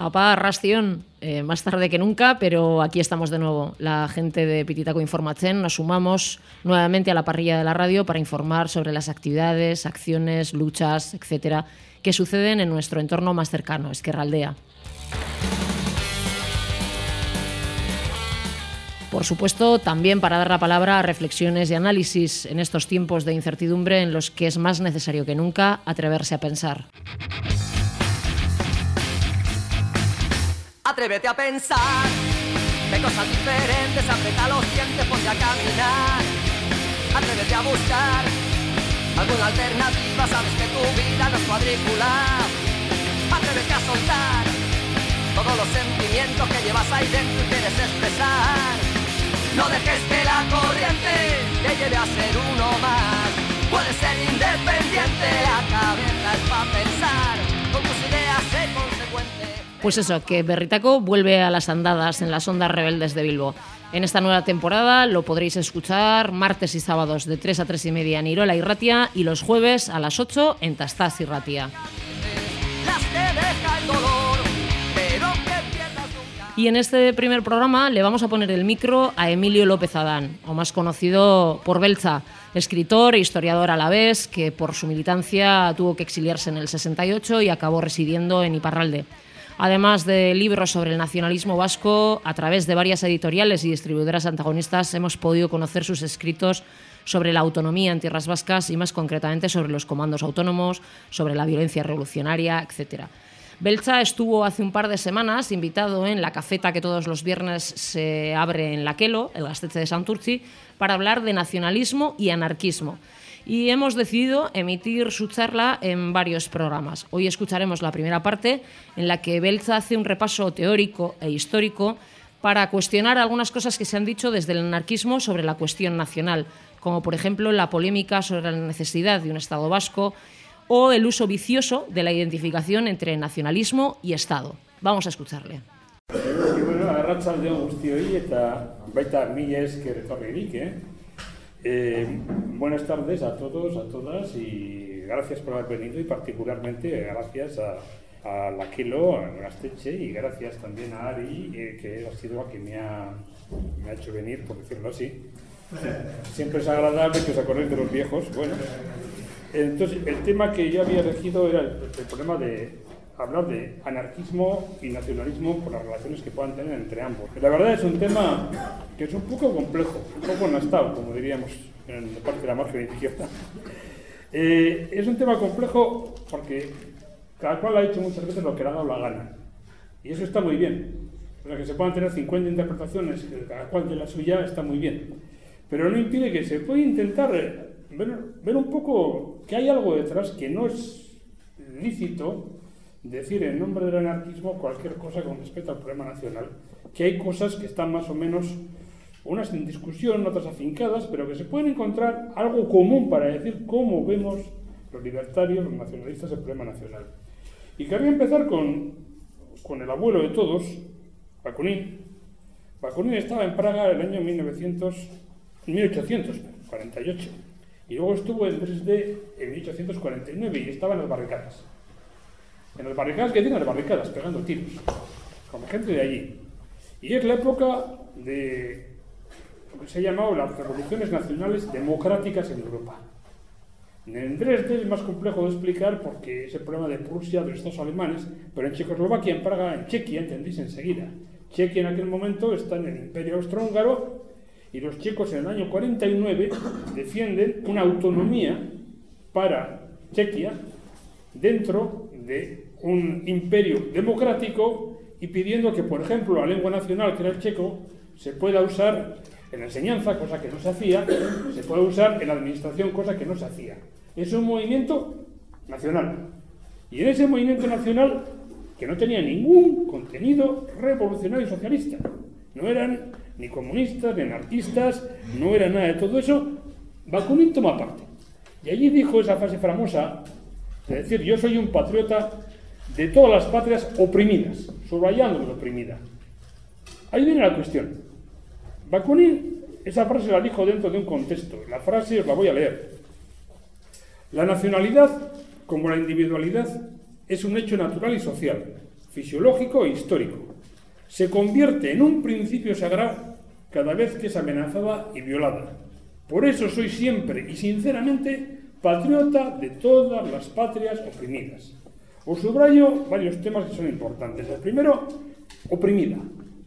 Apá, arrastión, más tarde que nunca, pero aquí estamos de nuevo. La gente de Pititaco Informatzen nos sumamos nuevamente a la parrilla de la radio para informar sobre las actividades, acciones, luchas, etcétera, que suceden en nuestro entorno más cercano, Ezkerraldea. Por supuesto, también para dar la palabra a reflexiones y análisis en estos tiempos de incertidumbre en los que es más necesario que nunca atreverse a pensar. Atrévete a pensar, ve cosas diferentes, aprieta los dientes, ponte a caminar. Atrévete a buscar alguna alternativa, sabes que tu vida no es cuadricular. Atrévete a soltar todos los sentimientos que llevas ahí dentro y quieres expresar. No dejes que la corriente te lleve a ser uno más. Puedes ser independiente, la cabeza es para pensar, con tus ideas sé consecuente. Pues eso, que Berritaco vuelve a las andadas en las ondas rebeldes de Bilbo. En esta nueva temporada lo podréis escuchar martes y sábados de 3 a 3 y media en Irola y Ratia y los jueves a las 8 en Tastás y Ratia. Y en este primer programa le vamos a poner el micro a Emilio López Adán, o más conocido por Beltza, escritor e historiador a la vez, que por su militancia tuvo que exiliarse en el 68 y acabó residiendo en Iparralde. Además de libros sobre el nacionalismo vasco, a través de varias editoriales y distribuidoras antagonistas hemos podido conocer sus escritos sobre la autonomía en tierras vascas y más concretamente sobre los comandos autónomos, sobre la violencia revolucionaria, etc. Beltza estuvo hace un par de semanas invitado en la cafeta que todos los viernes se abre en Laquelo, el Gaztetxe de Santurtzi, para hablar de nacionalismo y anarquismo. Y hemos decidido emitir su charla en varios programas. Hoy escucharemos la primera parte, en la que Beltza hace un repaso teórico e histórico para cuestionar algunas cosas que se han dicho desde el anarquismo sobre la cuestión nacional, como por ejemplo la polémica sobre la necesidad de un Estado vasco o el uso vicioso de la identificación entre nacionalismo y Estado. Vamos a escucharle. Bueno, arratsaldeon guztioi eta baita mila esker etorririk, buenas tardes a todos, a todas y gracias por haber venido y particularmente gracias a Laquelo, a Gaztetxe y gracias también a Ari, que ha sido a quien me ha hecho venir, por decirlo así. Siempre es agradable que os acordéis de los viejos. Bueno, entonces el tema que yo había elegido era el problema de hablar de anarquismo y nacionalismo por las relaciones que puedan tener entre ambos. La verdad es un tema que es un poco complejo, un poco enlastado, como diríamos en la parte de la margen izquierda. Es un tema complejo porque cada cual ha dicho muchas veces lo que le ha dado la gana. Y eso está muy bien. O sea, que se puedan tener 50 interpretaciones, que cada cual de la suya, está muy bien. Pero no impide que se pueda intentar ver un poco que hay algo detrás que no es lícito decir en nombre del anarquismo cualquier cosa con respecto al problema nacional, que hay cosas que están más o menos, unas en discusión, otras afincadas, pero que se pueden encontrar algo común para decir cómo vemos los libertarios, los nacionalistas, el problema nacional. Y querría empezar con el abuelo de todos, Bakunin. Bakunin estaba en Praga en el año 1848 y luego estuvo en Dresde en 1849 y estaba en las barricadas. En las barricadas, ¿qué tienen las barricadas? Pegando tiros, con gente de allí. Y es la época de lo que se ha llamado las revoluciones nacionales democráticas en Europa. En Dresde es más complejo de explicar porque es el problema de Prusia, de los estados alemanes, pero en Checoslovaquia, en Praga, en Chequia, entendéis enseguida. Chequia en aquel momento está en el Imperio Austrohúngaro y los checos en el año 49 defienden una autonomía para Chequia dentro de un imperio democrático y pidiendo que, por ejemplo, la lengua nacional, que era el checo, se pueda usar en la enseñanza, cosa que no se hacía, se puede usar en la administración, cosa que no se hacía. Es un movimiento nacional. Y en ese movimiento nacional, que no tenía ningún contenido revolucionario y socialista, no eran ni comunistas, ni anarquistas, no era nada de todo eso, Bakunin toma parte. Y allí dijo esa frase famosa, es decir, yo soy un patriota de todas las patrias oprimidas, subrayando la oprimida. Ahí viene la cuestión. Bakunin, esa frase la dijo dentro de un contexto. La frase os la voy a leer. La nacionalidad, como la individualidad, es un hecho natural y social, fisiológico e histórico. Se convierte en un principio sagrado cada vez que es amenazada y violada. Por eso soy siempre y sinceramente patriota de todas las patrias oprimidas. Os subrayo varios temas que son importantes. El primero, oprimida.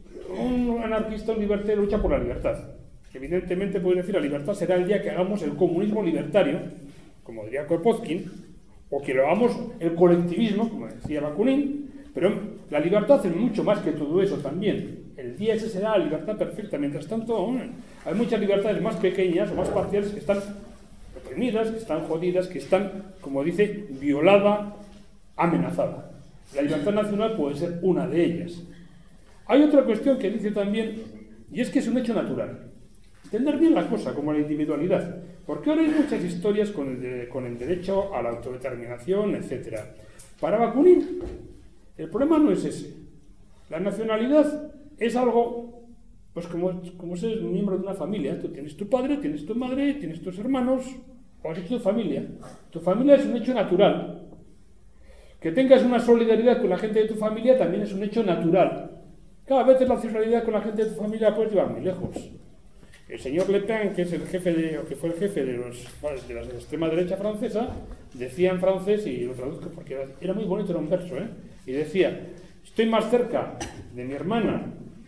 Un anarquista, un libertario lucha por la libertad. Evidentemente puede decir la libertad será el día que hagamos el comunismo libertario, como diría Kropotkin, o que lo hagamos el colectivismo, como decía Bakunin, pero la libertad es mucho más que todo eso también. El día ese será la libertad perfecta. Mientras tanto, hay muchas libertades más pequeñas o más parciales que están oprimidas, que están jodidas, que están, como dice, violada, amenazada. La libertad nacional puede ser una de ellas. Hay otra cuestión que dice también, y es que es un hecho natural. Entender bien la cosa, como la individualidad. Porque ahora hay muchas historias con el derecho a la autodeterminación, etc. Para Bakunin, el problema no es ese. La nacionalidad es algo, pues como ser miembro de una familia. Tú tienes tu padre, tienes tu madre, tienes tus hermanos, o has hecho tu familia. Tu familia es un hecho natural. Que tengas una solidaridad con la gente de tu familia también es un hecho natural. Cada vez la solidaridad con la gente de tu familia puedes llevar muy lejos. El señor Le Pen, que es el jefe que fue el jefe de la extrema derecha francesa, decía en francés, y lo traduzco porque era muy bonito, era un verso, y decía: estoy más cerca de mi hermana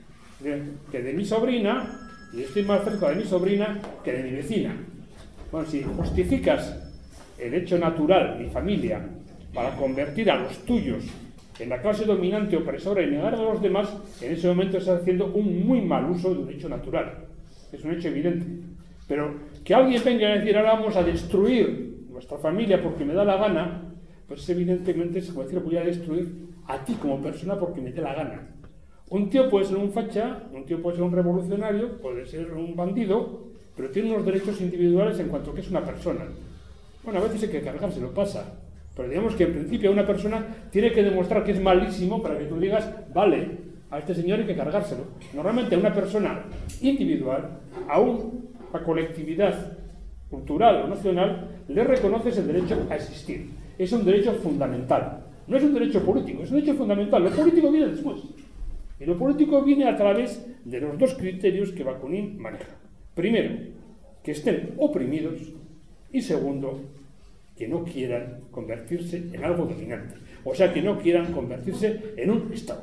que de mi sobrina, y estoy más cerca de mi sobrina que de mi vecina. Bueno, si justificas el hecho natural, mi familia, para convertir a los tuyos en la clase dominante opresora y negar a los demás, en ese momento estás haciendo un muy mal uso de un hecho natural. Es un hecho evidente. Pero que alguien venga a decir, ahora vamos a destruir nuestra familia porque me da la gana, pues evidentemente se puede decir, voy a destruir a ti como persona porque me dé la gana. Un tío puede ser un facha, un tío puede ser un revolucionario, puede ser un bandido, pero tiene unos derechos individuales en cuanto que es una persona. Bueno, a veces hay que cargárselo, pasa. Pero digamos que en principio una persona tiene que demostrar que es malísimo para que tú digas, vale, a este señor hay que cargárselo. Normalmente a una persona individual, a una colectividad cultural o nacional, le reconoces el derecho a existir. Es un derecho fundamental. No es un derecho político, es un derecho fundamental. Lo político viene después. Y lo político viene a través de los dos criterios que Bakunin maneja. Primero, que estén oprimidos. Y segundo, que no quieran convertirse en algo dominante. O sea, que no quieran convertirse en un Estado.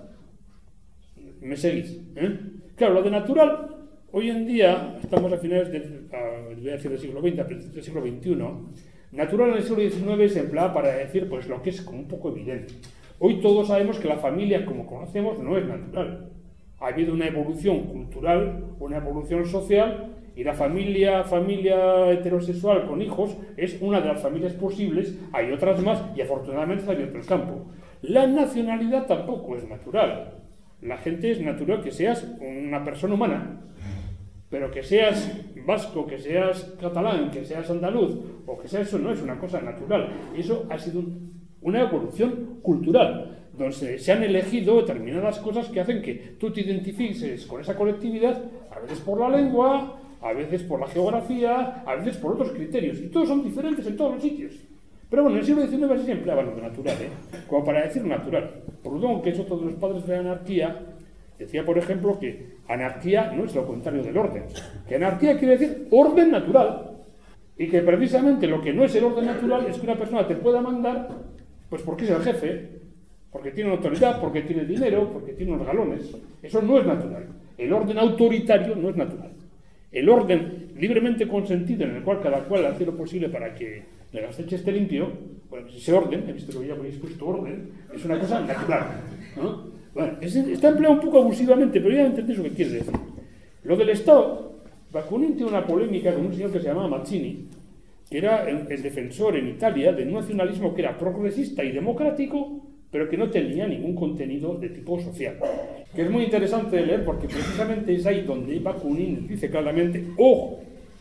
¿Me seguís? Claro, lo de natural, hoy en día, estamos a finales del siglo XX, a principios del siglo XXI, natural en el siglo XIX se empleaba para decir pues lo que es como un poco evidente. Hoy todos sabemos que la familia, como conocemos, no es natural. Ha habido una evolución cultural, una evolución social, y la familia heterosexual con hijos es una de las familias posibles, hay otras más, y afortunadamente está abierto el campo. La nacionalidad tampoco es natural. La gente es natural que seas una persona humana, pero que seas vasco, que seas catalán, que seas andaluz, o que sea eso, no es una cosa natural. Eso ha sido una evolución cultural, donde se han elegido determinadas cosas que hacen que tú te identifiques con esa colectividad, a veces por la lengua, a veces por la geografía, a veces por otros criterios, y todos son diferentes en todos los sitios. Pero bueno, en el siglo XIX así se empleaba lo de natural, como para decir natural. Proudhon, que es otro de los padres de la anarquía, decía, por ejemplo, que anarquía no es lo contrario del orden, que anarquía quiere decir orden natural, y que precisamente lo que no es el orden natural es que una persona te pueda mandar, pues porque es el jefe, porque tiene autoridad, porque tiene dinero, porque tiene unos galones. Eso no es natural. El orden autoritario no es natural. El orden libremente consentido, en el cual cada cual hace lo posible para que el gasteche esté limpio, bueno, ese orden, he visto que ya habéis puesto orden, es una cosa natural, ¿no? Bueno, está empleado un poco abusivamente, pero ya entendéis lo que quiere decir. Lo del Estado, Bakunin tiene una polémica con un señor que se llamaba Mazzini, que era el defensor en Italia de un nacionalismo que era progresista y democrático, pero que no tenía ningún contenido de tipo social. Que es muy interesante de leer porque precisamente es ahí donde Bakunin dice claramente, ojo,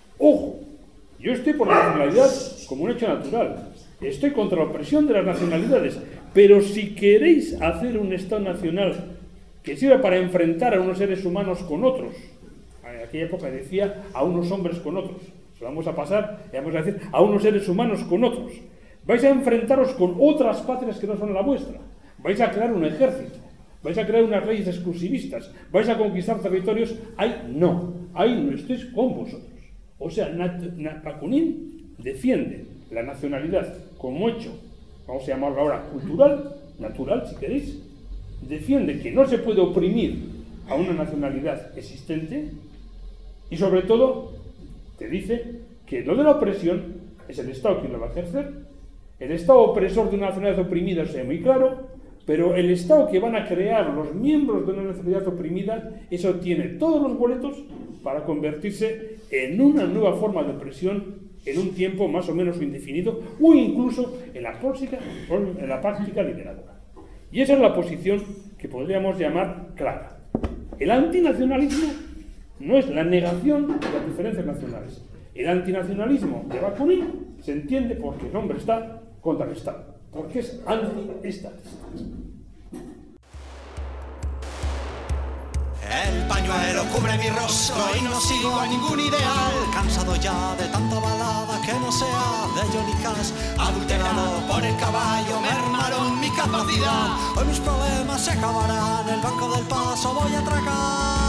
yo estoy por la nacionalidad como un hecho natural, estoy contra la opresión de las nacionalidades, pero si queréis hacer un Estado nacional que sirva para enfrentar a unos seres humanos con otros, en aquella época decía a unos hombres con otros, se vamos a pasar y vamos a decir a unos seres humanos con otros, vais a enfrentaros con otras patrias que no son la vuestra, vais a crear un ejército, vais a crear unas leyes exclusivistas, vais a conquistar territorios. Ahí no estoy con vosotros. O sea, Bakunin defiende la nacionalidad como hecho, vamos a llamarlo ahora cultural, natural si queréis, defiende que no se puede oprimir a una nacionalidad existente y sobre todo te dice que lo de la opresión es el Estado quien lo va a ejercer. El Estado opresor de una nacionalidad oprimida es muy claro, pero el Estado que van a crear los miembros de una nacionalidad oprimida, eso tiene todos los boletos para convertirse en una nueva forma de opresión en un tiempo más o menos indefinido o incluso en la práctica liberadora. Y esa es la posición que podríamos llamar clara. El antinacionalismo no es la negación de las diferencias nacionales. El antinacionalismo de Bakunin se entiende porque el hombre está contra el Estado, porque es antiestatista. El pañuelo cubre mi rostro y no sigo a ningún ideal. Cansado ya de tanta balada que no sea de Johnny Cash. Adulterado por el caballo, mermaron mi capacidad. Hoy mis problemas se acabarán, el banco del paso voy a atracar.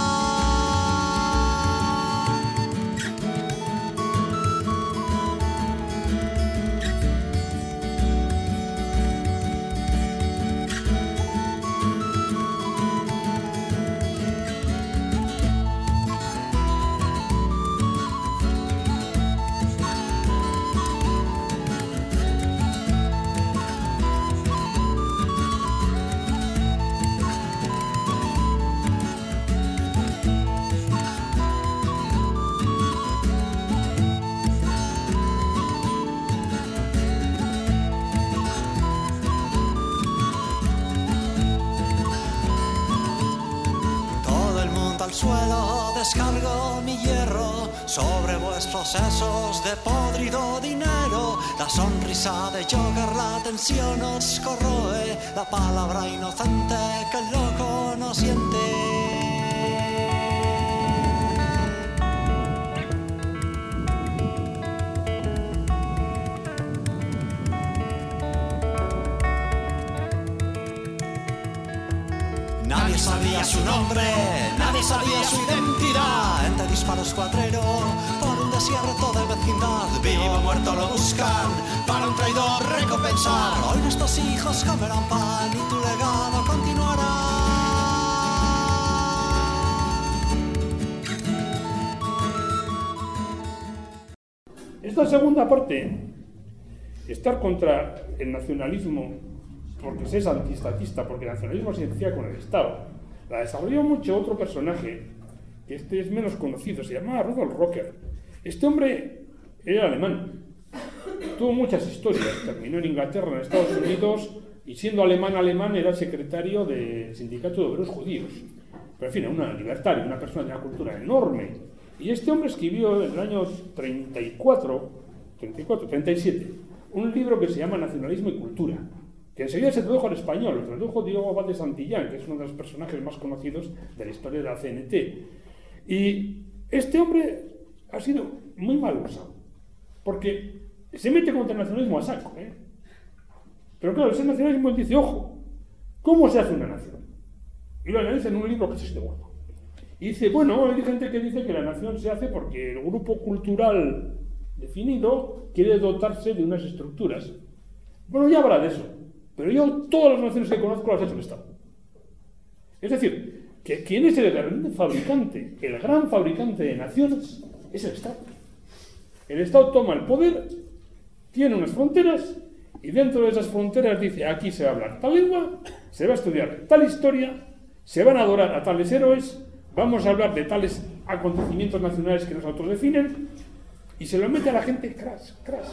Suelo descargo mi hierro sobre vuestros sesos de podrido dinero. La sonrisa de Joker, la tensión os corroe, la palabra inocente que el loco no siente. Nadie sabía su nombre, nadie sabía su identidad. Entre disparos cuatrero, por un desierto de vecindad. Vivo o muerto lo buscan, para un traidor recompensar. Hoy nuestros hijos comerán pan y tu legado continuará. Esta segunda parte, estar contra el nacionalismo porque se es antiestatista, porque el nacionalismo se identifica con el Estado, la desarrolló mucho otro personaje, que este es menos conocido, se llamaba Rudolf Rocker. Este hombre era alemán, tuvo muchas historias, terminó en Inglaterra, en Estados Unidos, y siendo alemán era secretario del Sindicato de Obreros Judíos. Pero en fin, una libertaria, una persona de una cultura enorme. Y este hombre escribió en el año 37, un libro que se llama Nacionalismo y Cultura, que enseguida se tradujo al español, lo tradujo Diego Abad de Santillán, que es uno de los personajes más conocidos de la historia de la CNT. Y este hombre ha sido muy mal usado, porque se mete contra el nacionalismo a saco, Pero claro, ese nacionalismo dice, ojo, ¿cómo se hace una nación? Y lo analiza en un libro que es este bueno. Y dice, bueno, hay gente que dice que la nación se hace porque el grupo cultural definido quiere dotarse de unas estructuras. Bueno, ya habrá de eso. Pero yo, todas las naciones que conozco las ha hecho el Estado. Es decir, que quien es el gran fabricante de naciones, es el Estado. El Estado toma el poder, tiene unas fronteras, y dentro de esas fronteras dice, aquí se va a hablar tal lengua, se va a estudiar tal historia, se van a adorar a tales héroes, vamos a hablar de tales acontecimientos nacionales que nos autodefinen, y se lo mete a la gente crash.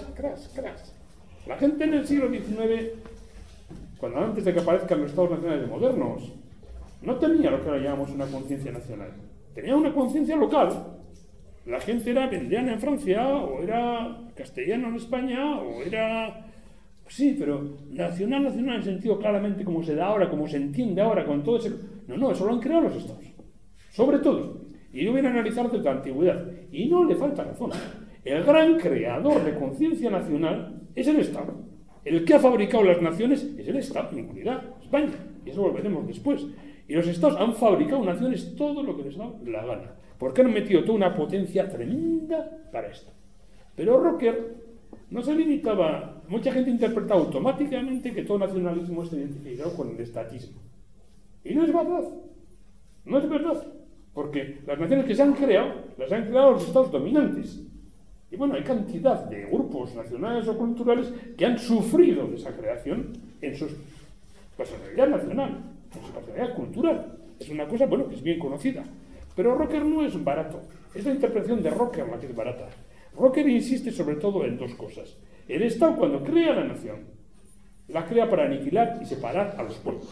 La gente en el siglo XIX, cuando antes de que aparezcan los estados nacionales modernos, no tenía lo que ahora llamamos una conciencia nacional. Tenía una conciencia local. La gente era vendiana en Francia, o era castellano en España, o era... Sí, pero nacional en el sentido claramente como se da ahora, como se entiende ahora, con todo ese... No, eso lo han creado los estados. Sobre todo. Y yo voy a analizar desde la antigüedad. Y no le falta razón. El gran creador de conciencia nacional es el Estado. El que ha fabricado las naciones es el Estado, en unidad, España, y eso lo veremos después. Y los Estados han fabricado naciones todo lo que les da la gana, porque han metido toda una potencia tremenda para esto. Pero Rocker no se limitaba, mucha gente interpreta automáticamente que todo nacionalismo está identificado con el estatismo. Y no es verdad, no es verdad, porque las naciones que se han creado, las han creado los estados dominantes. Y bueno, hay cantidad de grupos nacionales o culturales que han sufrido de esa creación en su personalidad nacional, en su personalidad cultural. Es una cosa, bueno, que es bien conocida. Pero Rocker no es barato. Es la interpretación de Rocker la que es barata. Rocker insiste sobre todo en dos cosas. El Estado, cuando crea la nación, la crea para aniquilar y separar a los pueblos.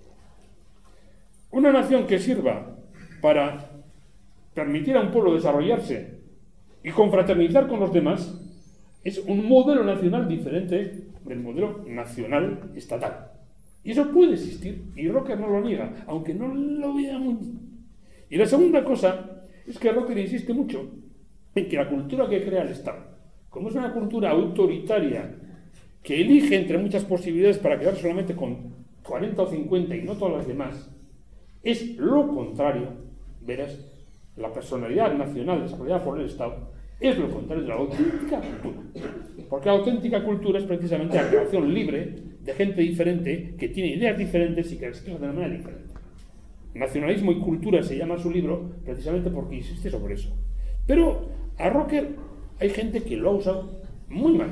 Una nación que sirva para permitir a un pueblo desarrollarse y confraternizar con los demás es un modelo nacional diferente del modelo nacional estatal. Y eso puede existir, y Rocker no lo niega, aunque no lo vea muy bien. Y la segunda cosa es que Rocker insiste mucho en que la cultura que crea el Estado, como es una cultura autoritaria que elige entre muchas posibilidades para quedar solamente con 40 o 50 y no todas las demás, es lo contrario, verás, la personalidad nacional desarrollada por el Estado es lo contrario de la auténtica cultura. Porque la auténtica cultura es precisamente la creación libre de gente diferente, que tiene ideas diferentes y que las expresa de una manera diferente. Nacionalismo y cultura se llama su libro precisamente porque insiste sobre eso. Pero a Rocker hay gente que lo ha usado muy mal.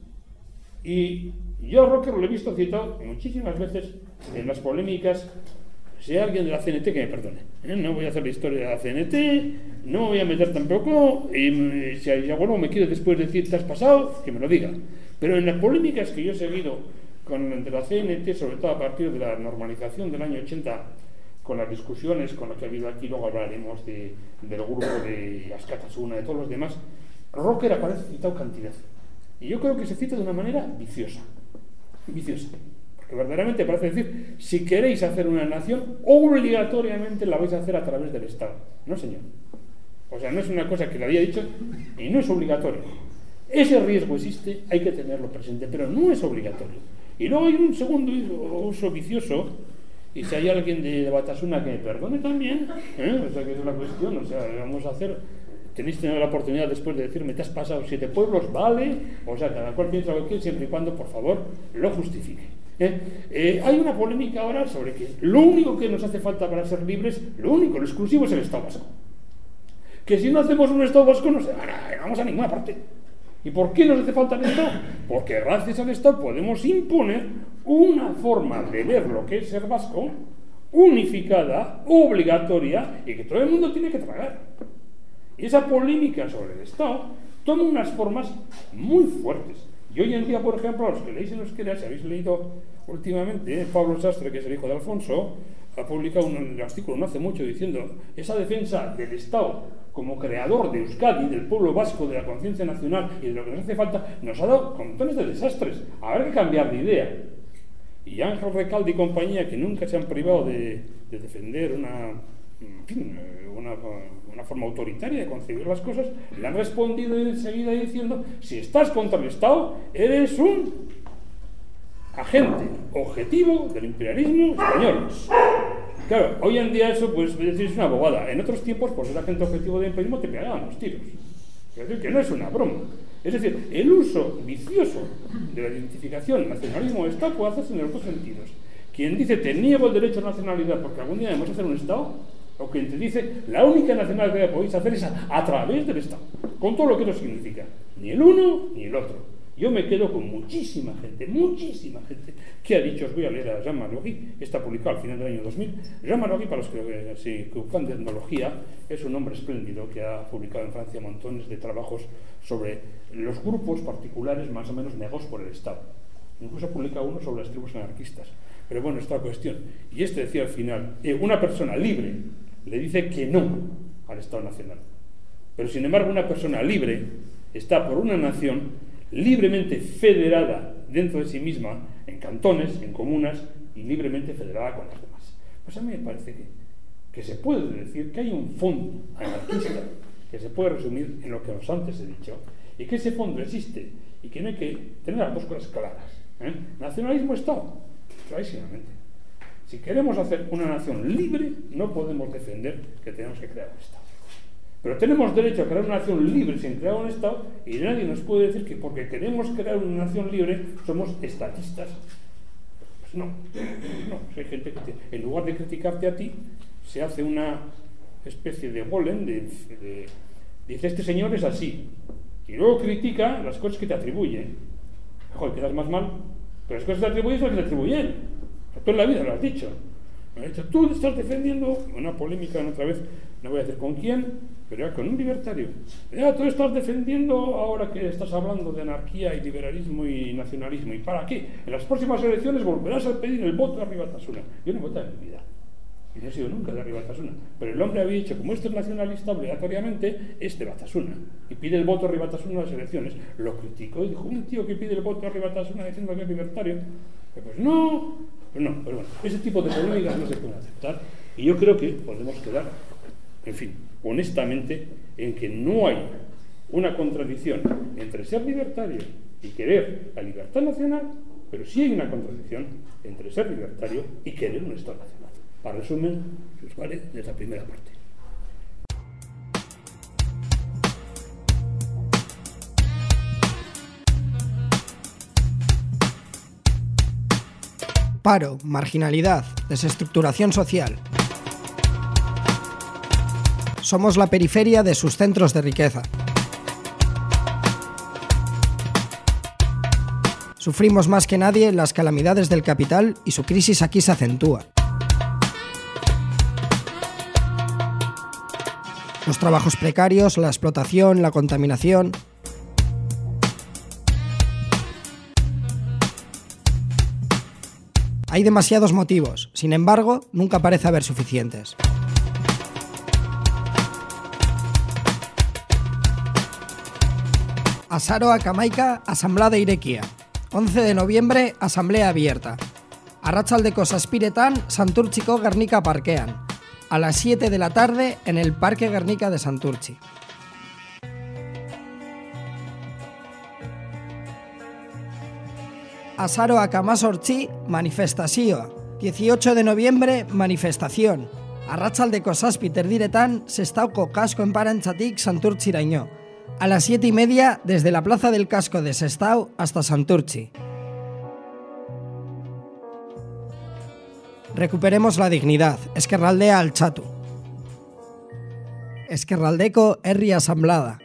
Y yo a Rocker lo he visto citado muchísimas veces en las polémicas. Si hay alguien de la CNT que me perdone, no voy a hacer la historia de la CNT, no voy a meter tampoco, y si alguno me quiere después decir te has pasado, que me lo diga. Pero en las polémicas que yo he seguido de la CNT, sobre todo a partir de la normalización del año 80, con las discusiones con las que ha habido aquí, luego hablaremos del grupo de Askatasuna, de todos los demás, Rocker aparece citado cantidad. Y yo creo que se cita de una manera viciosa. Porque verdaderamente parece decir, si queréis hacer una nación, obligatoriamente la vais a hacer a través del Estado. No, señor. O sea, no es una cosa que le había dicho y no es obligatorio. Ese riesgo existe, hay que tenerlo presente, pero no es obligatorio. Y luego hay un segundo uso vicioso, y si hay alguien de Batasuna que me perdone también, o sea, que es una cuestión, o sea, vamos a hacer... Tenéis que tener la oportunidad después de decirme, te has pasado 7 pueblos, vale, o sea, cada cual piensa lo que quiere, siempre y cuando, por favor, lo justifique. Hay una polémica ahora sobre que lo único que nos hace falta para ser libres, lo exclusivo es el Estado vasco. Que si no hacemos un Estado vasco no vamos a ninguna parte. ¿Y por qué nos hace falta el Estado? Porque gracias al Estado podemos imponer una forma de ver lo que es ser vasco, unificada, obligatoria, y que todo el mundo tiene que tragar. Y esa polémica sobre el Estado toma unas formas muy fuertes. Y hoy en día, por ejemplo, a los que leéis en euskera, si habéis leído últimamente, Pablo Sastre, que es el hijo de Alfonso, ha publicado un artículo no hace mucho diciendo esa defensa del Estado como creador de Euskadi, del pueblo vasco, de la conciencia nacional y de lo que nos hace falta, nos ha dado montones de desastres. Habrá que cambiar de idea. Y Ángel Recalde y compañía, que nunca se han privado de defender una forma autoritaria de concebir las cosas, le han respondido enseguida diciendo, si estás contra el Estado, eres un agente objetivo del imperialismo español. Claro, hoy en día eso pues es una bobada. En otros tiempos, por ser agente objetivo del imperialismo, te pegaban los tiros. Es decir, que no es una broma. Es decir, el uso vicioso de la identificación nacionalismo-Estado puede hacerse en los dos sentidos. Quien dice, te niego el derecho a nacionalidad porque algún día debemos hacer un Estado, o quien te dice, la única nacionalidad que podéis hacer es a través del Estado, con todo lo que eso significa. Ni el uno ni el otro. Yo me quedo con muchísima gente que ha dicho, os voy a leer a Jean Mallory, está publicado al final del año 2000. Jean Mallory, para los que se ocupan de etnología, es un hombre espléndido que ha publicado en Francia montones de trabajos sobre los grupos particulares más o menos negados por el Estado. Incluso ha publicado uno sobre las tribus anarquistas. Pero bueno, esta cuestión. Y decía al final, una persona libre le dice que no al Estado Nacional. Pero sin embargo, una persona libre está por una nación libremente federada dentro de sí misma, en cantones, en comunas, y libremente federada con las demás. Pues a mí me parece que se puede decir que hay un fondo anarquista que se puede resumir en lo que antes he dicho, y que ese fondo existe, y que no hay que tener las dos cosas claras. Nacionalismo-Estado, clarísimamente. Si queremos hacer una nación libre, no podemos defender que tenemos que crear un Estado. Pero tenemos derecho a crear una nación libre sin crear un Estado, y nadie nos puede decir que porque queremos crear una nación libre somos estatistas. Pues no. Hay gente que en lugar de criticarte a ti, se hace una especie de golem, dice este señor es así, y luego critica las cosas que te atribuyen. Joder, quedas más mal, pero las cosas que te atribuyen son las que te atribuyen. Tú en la vida lo has dicho. Tú estás defendiendo una polémica otra vez, no voy a decir con quién, pero ya con un libertario. Tú estás defendiendo, ahora que estás hablando de anarquía y liberalismo y nacionalismo, ¿y para qué? En las próximas elecciones volverás a pedir el voto a Ribatasuna. Yo no he votado en mi vida, y no he sido nunca de Ribatasuna, pero el hombre había dicho, como esto es nacionalista, obligatoriamente es de Batasuna, y pide el voto a Ribatasuna en las elecciones. Lo criticó y dijo, un tío que pide el voto a Ribatasuna diciendo que es libertario. Pues no, pero bueno, ese tipo de polémicas no se pueden aceptar, y yo creo que podemos quedar, en fin, honestamente, en que no hay una contradicción entre ser libertario y querer la libertad nacional, pero sí hay una contradicción entre ser libertario y querer un Estado nacional. Para resumen, si os vale, de la primera parte. Paro, marginalidad, desestructuración social. Somos la periferia de sus centros de riqueza. Sufrimos más que nadie las calamidades del capital y su crisis aquí se acentúa. Los trabajos precarios, la explotación, la contaminación. Hay demasiados motivos, sin embargo, nunca parece haber suficientes. Azaroa Kamaika, Asamblea de Irekia. 11 de noviembre, Asamblea abierta. Arratsaldeko 7:00, Santurtziko Gernika Parkean. A las 7 de la tarde, en el Parque Gernika de Santurtzi. Azaroak 18, manifestazioa. 18 de noviembre, manifestación. Arratsaldeko 7:30, Sestauko Kasko enparantzatik Santurtziraino. A las 7:30, desde la Plaza del Casco de Sestao hasta Santurtzi. Recuperemos la dignidad. Ezkerraldea altxatu. Ezkerraldeko herri asamblada.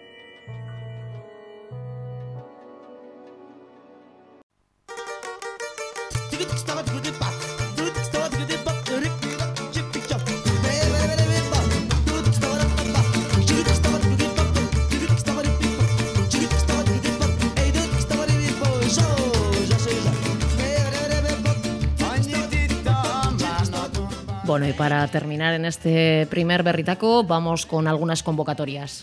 Bueno, y para terminar en este primer berritaco, vamos con algunas convocatorias.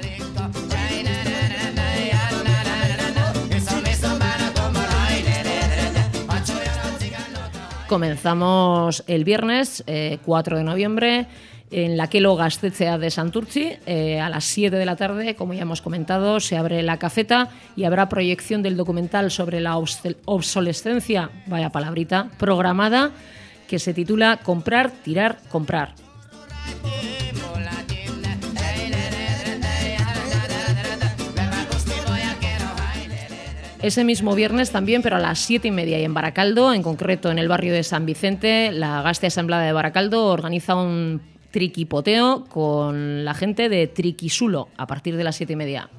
Comenzamos el viernes 4 de noviembre en la Kelo Gaztetzea de Santurtzi. A las 7 de la tarde, como ya hemos comentado, se abre la cafeta y habrá proyección del documental sobre la obsolescencia, vaya palabrita, programada, que se titula Comprar, tirar, comprar. Ese mismo viernes también, pero a las 7:30 y en Baracaldo, en concreto en el barrio de San Vicente, la Gazte Asamblea de Baracaldo organiza un triquipoteo con la gente de Triquisulo a partir de las 7:30.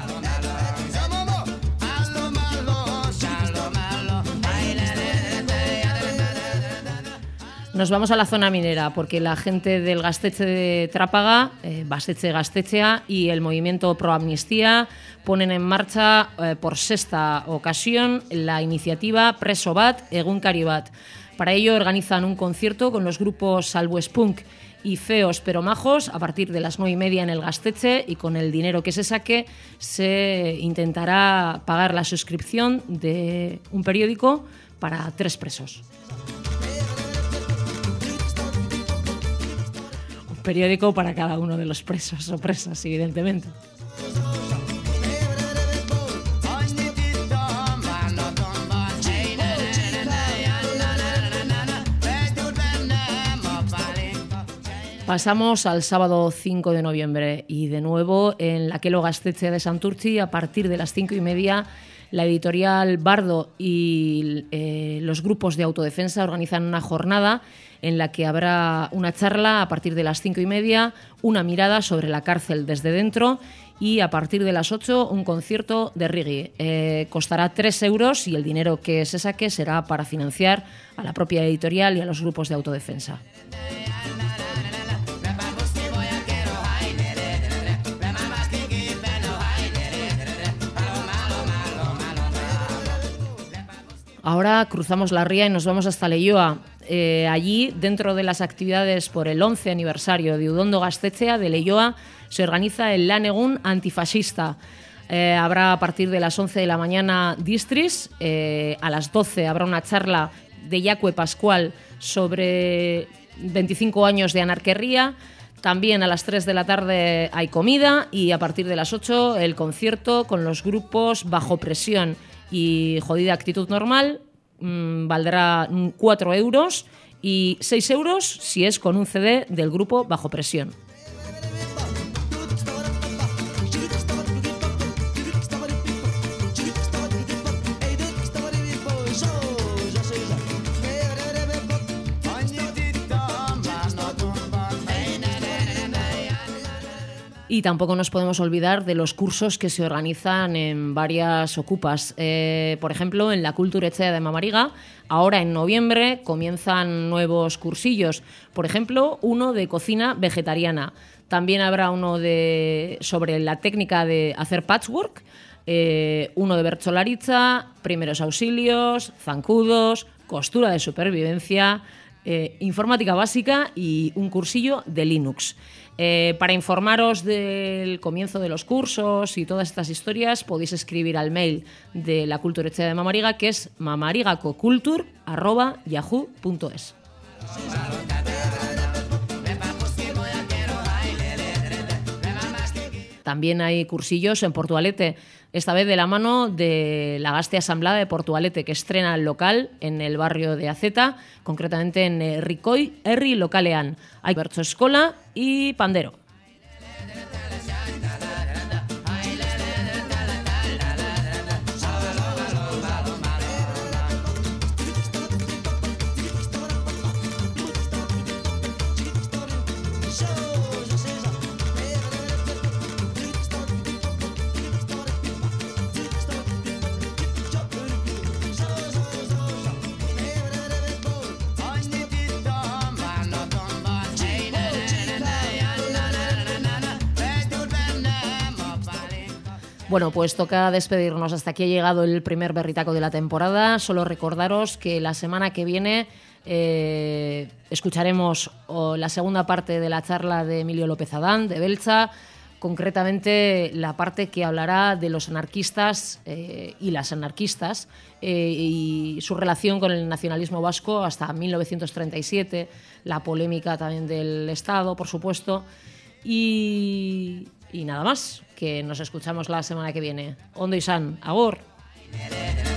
Nos vamos a la zona minera porque la gente del Gaztetxe de Trápaga, Basetxe Gaztetxea y el movimiento Pro Amnistía ponen en marcha por sexta ocasión la iniciativa Preso Bat, Egunkari Bat. Para ello organizan un concierto con los grupos Salbuespunk y Feos pero Majos a partir de las 9:30 en el Gaztetxe, y con el dinero que se saque se intentará pagar la suscripción de un periódico para 3 presos. Periódico para cada uno de los presos o presas, evidentemente. Pasamos al sábado 5 de noviembre y de nuevo en la Kelo Gaztetxe de Santurtzi a partir de las 5:30 la editorial Bardo y los grupos de autodefensa organizan una jornada en la que habrá una charla a partir de las 5:30, una mirada sobre la cárcel desde dentro y a partir de las 8 un concierto de reggae. Costará 3 euros y el dinero que se saque será para financiar a la propia editorial y a los grupos de autodefensa. Ahora cruzamos la ría y nos vamos hasta Leioa. Allí, dentro de las actividades por el 11 aniversario de Udondo Gaztetxea de Leioa, se organiza el Lan Egun antifascista. Habrá a partir de las 11 de la mañana distris, a las 12 habrá una charla de Jacue Pascual sobre 25 años de anarquerría. También a las 3 de la tarde hay comida y a partir de las 8 el concierto con los grupos Bajo Presión y Jodida Actitud Normal. Valdrá 4 euros y 6 euros si es con un CD del grupo Bajo Presión. Y tampoco nos podemos olvidar de los cursos que se organizan en varias ocupas. Por ejemplo, en la Kulturetxea de Mamariga, ahora en noviembre comienzan nuevos cursillos. Por ejemplo, uno de cocina vegetariana. También habrá uno sobre la técnica de hacer patchwork, uno de bertsolaritza, primeros auxilios, zancudos, costura de supervivencia, informática básica y un cursillo de Linux. Para informaros del comienzo de los cursos y todas estas historias podéis escribir al mail de la Kulturetxea de Mamariga, que es mamarigacocultur@yahoo.es. También hay cursillos en Portugalete, esta vez de la mano de la Gazte Asamblea de Portugalete, que estrena el local en el barrio de Azeta, concretamente en Ricoi Herri Lokalean. Hay bertso eskola y pandero. Bueno, pues toca despedirnos. Hasta aquí ha llegado el primer berritaco de la temporada. Solo recordaros que la semana que viene escucharemos la segunda parte de la charla de Emilio López Adán, de Beltza, concretamente la parte que hablará de los anarquistas y las anarquistas y su relación con el nacionalismo vasco hasta 1937, la polémica también del Estado, por supuesto, y nada más, que nos escuchamos la semana que viene. Ondo izan, agur.